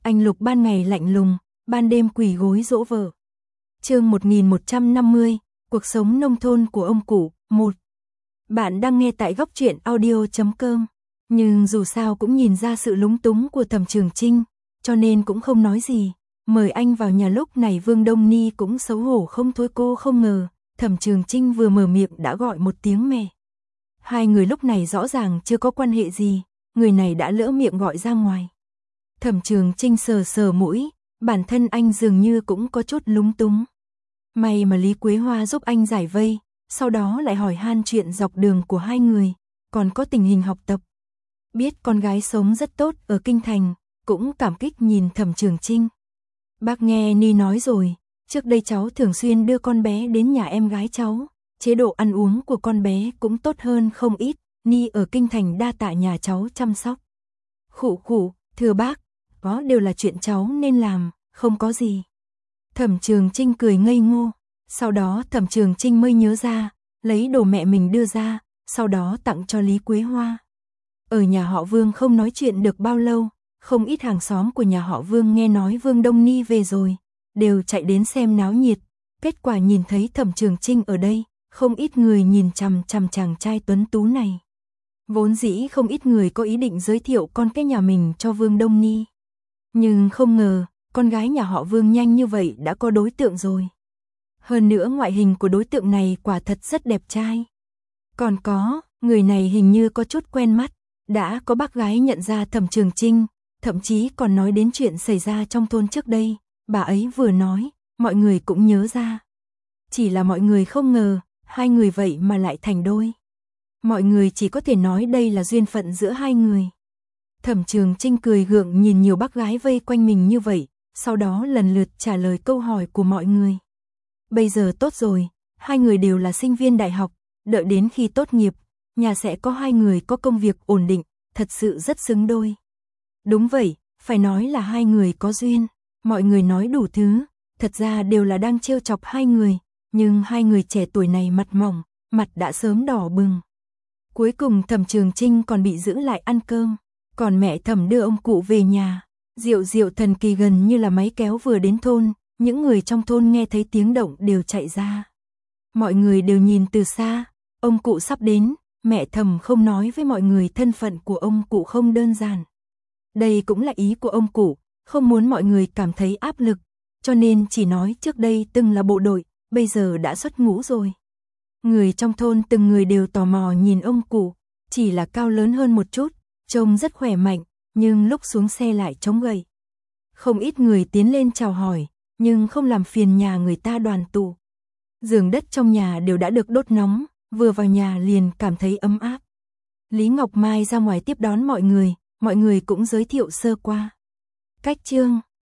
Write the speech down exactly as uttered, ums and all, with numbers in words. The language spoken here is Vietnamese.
Anh Lục ban ngày lạnh lùng, ban đêm quỳ gối dỗ vợ. Chương một nghìn một trăm năm mươi, cuộc sống nông thôn của ông cụ, một. Bạn đang nghe tại góc truyện audio chấm com, nhưng dù sao cũng nhìn ra sự lúng túng của Thẩm Trường Chinh, cho nên cũng không nói gì. Mời anh vào nhà lúc này Vương Đông Ni cũng xấu hổ không thôi, cô không ngờ, Thẩm Trường Chinh vừa mở miệng đã gọi một tiếng mẹ. Hai người lúc này rõ ràng chưa có quan hệ gì, người này đã lỡ miệng gọi ra ngoài. Thẩm Trường Chinh sờ sờ mũi, bản thân anh dường như cũng có chút lúng túng. May mà Lý Quế Hoa giúp anh giải vây, sau đó lại hỏi han chuyện dọc đường của hai người, còn có tình hình học tập. Biết con gái sống rất tốt ở Kinh Thành, cũng cảm kích nhìn Thẩm Trường Chinh. Bác nghe Ni nói rồi, trước đây cháu thường xuyên đưa con bé đến nhà em gái cháu, chế độ ăn uống của con bé cũng tốt hơn không ít, Ni ở Kinh Thành đa tạ nhà cháu chăm sóc. Khụ khụ, thưa bác, đó đều là chuyện cháu nên làm, không có gì. Thẩm Trường Chinh cười ngây ngô, sau đó Thẩm Trường Chinh mới nhớ ra, lấy đồ mẹ mình đưa ra, sau đó tặng cho Lý Quế Hoa. Ở nhà họ Vương không nói chuyện được bao lâu, không ít hàng xóm của nhà họ Vương nghe nói Vương Đông Ni về rồi, đều chạy đến xem náo nhiệt, kết quả nhìn thấy Thẩm Trường Chinh ở đây, không ít người nhìn chằm chằm chàng trai tuấn tú này. Vốn dĩ không ít người có ý định giới thiệu con cái nhà mình cho Vương Đông Ni. Nhưng không ngờ, con gái nhà họ Vương nhanh như vậy đã có đối tượng rồi. Hơn nữa ngoại hình của đối tượng này quả thật rất đẹp trai. Còn có, người này hình như có chút quen mắt, đã có bác gái nhận ra Thẩm Trường Chinh, thậm chí còn nói đến chuyện xảy ra trong thôn trước đây, bà ấy vừa nói, mọi người cũng nhớ ra. Chỉ là mọi người không ngờ, hai người vậy mà lại thành đôi. Mọi người chỉ có thể nói đây là duyên phận giữa hai người. Thẩm Trường Chinh cười gượng nhìn nhiều bác gái vây quanh mình như vậy, sau đó lần lượt trả lời câu hỏi của mọi người. Bây giờ tốt rồi, hai người đều là sinh viên đại học, đợi đến khi tốt nghiệp, nhà sẽ có hai người có công việc ổn định, thật sự rất xứng đôi. Đúng vậy, phải nói là hai người có duyên, mọi người nói đủ thứ, thật ra đều là đang trêu chọc hai người, nhưng hai người trẻ tuổi này mặt mỏng, mặt đã sớm đỏ bừng. Cuối cùng Thẩm Trường Chinh còn bị giữ lại ăn cơm, còn mẹ Thẩm đưa ông cụ về nhà. Diệu diệu thần kỳ gần như là máy kéo vừa đến thôn, những người trong thôn nghe thấy tiếng động đều chạy ra. Mọi người đều nhìn từ xa, ông cụ sắp đến, mẹ Thẩm không nói với mọi người thân phận của ông cụ không đơn giản. Đây cũng là ý của ông cụ, không muốn mọi người cảm thấy áp lực, cho nên chỉ nói trước đây từng là bộ đội, bây giờ đã xuất ngũ rồi. Người trong thôn từng người đều tò mò nhìn ông cụ, chỉ là cao lớn hơn một chút, trông rất khỏe mạnh, nhưng lúc xuống xe lại chống gậy. Không ít người tiến lên chào hỏi, nhưng không làm phiền nhà người ta đoàn tụ. Giường đất trong nhà đều đã được đốt nóng, vừa vào nhà liền cảm thấy ấm áp. Lý Ngọc Mai ra ngoài tiếp đón mọi người, mọi người cũng giới thiệu sơ qua. Cách chương